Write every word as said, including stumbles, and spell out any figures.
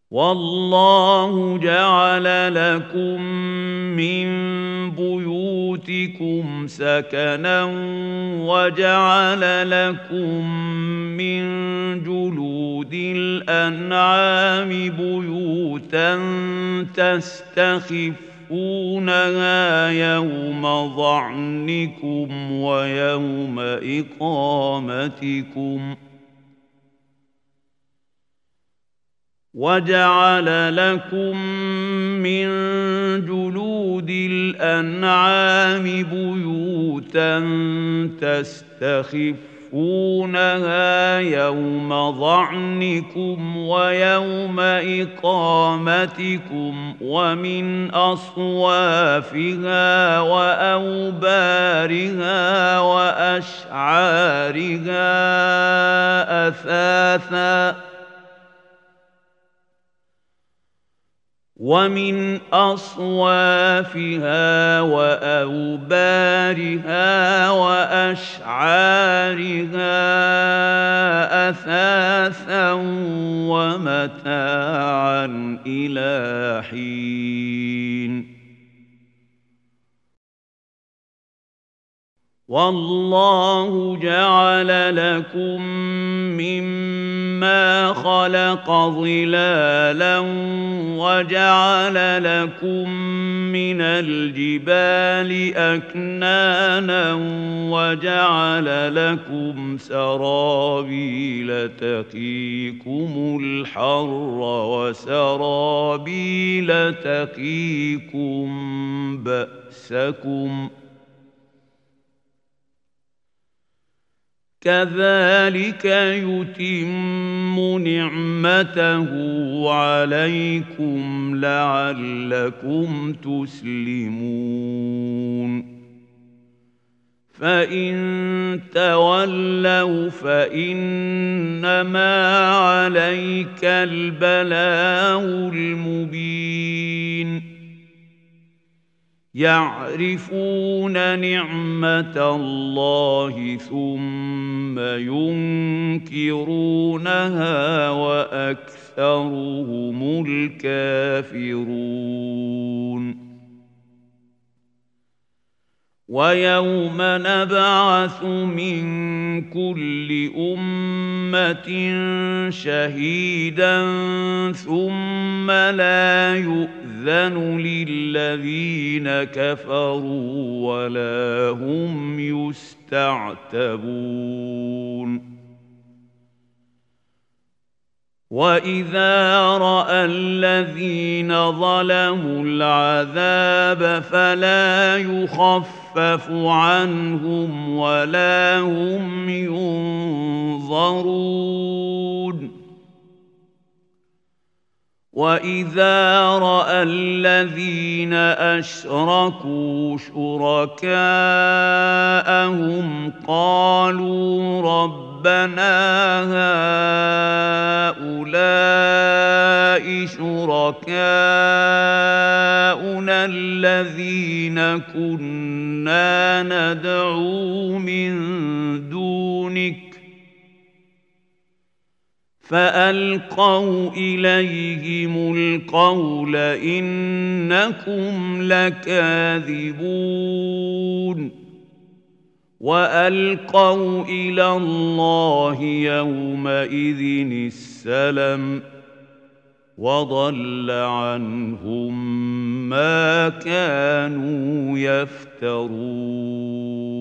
والله جعل لكم من بيوتكم سكنا وجعل لكم من جلود الأنعام بيوتا تستخفونها يوم ظعنكم ويوم إقامتكم وجعل لكم من جلود الأنعام بيوتا تستخفونها يوم ظعنكم ويوم إقامتكم ومن أصوافها وأوبارها وأشعارها أثاثاً ومن أصوافها وأوبارها وأشعارها أثاثا ومتاعا إلى حين والله جعل لكم مما خلق ظلالا وجعل لكم من الجبال أكنانا وجعل لكم سرابيل تقيكم الحر وسرابيل تقيكم بأسكم كذلك يتم نعمته عليكم لعلكم تسلمون فإن تولوا فإنما عليك البلاغ المبين يعرفون نعمة الله ثم ينكرونها وأكثرهم الكافرون ويوم نبعث من كل أمة شهيدا ثم لا يؤذن للذين كفروا ولا هم يستعتبون وإذا رأى الذين ظلموا العذاب فلا يخفف عنهم ولا هم ينظرون وإذا رأى الذين أشركوا شركاءهم قالوا ربنا هؤلاء شركاؤنا الذين كنا ندعو من دونك فألقوا إليهم القول إنكم لكاذبون وألقوا إلى الله يومئذ السلم وضل عنهم ما كانوا يفترون